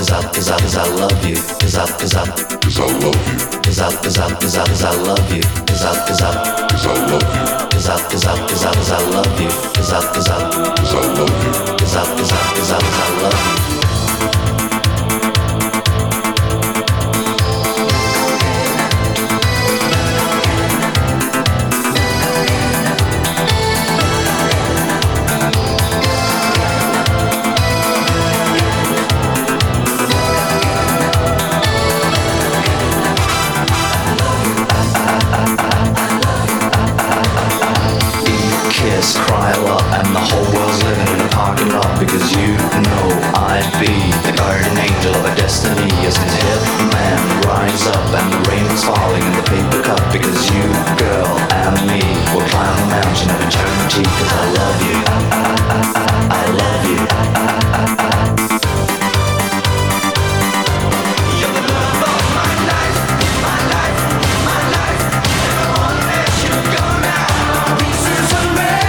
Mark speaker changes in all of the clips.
Speaker 1: cause I love you, cause I love you, cause I love you, cause I love you, cause I love you, cause I love you, cause I love you, cause I love you. Cry a lot and the whole world's living in a parking lot because you know I'd be the guardian angel of a destiny. As an hip man rise up and the rain was falling in the paper cup because you, girl, and me will climb the mountain of eternity cause I love you. I love you. You're the love of my life, my life, my life. Never wanna let you go now. Pieces of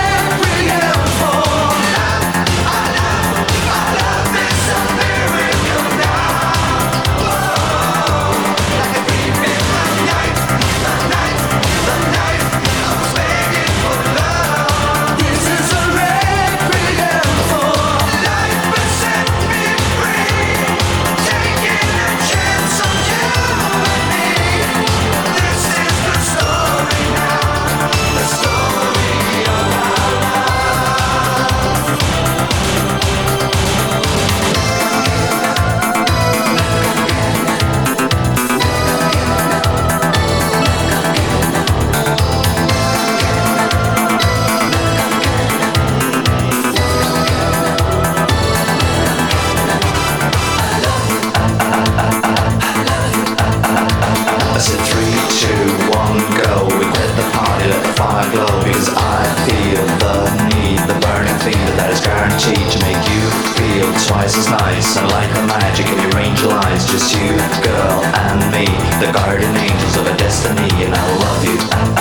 Speaker 1: twice as nice and like the magic in your angel eyes. Just you, girl, and me, the guardian angels of a destiny, and I love you.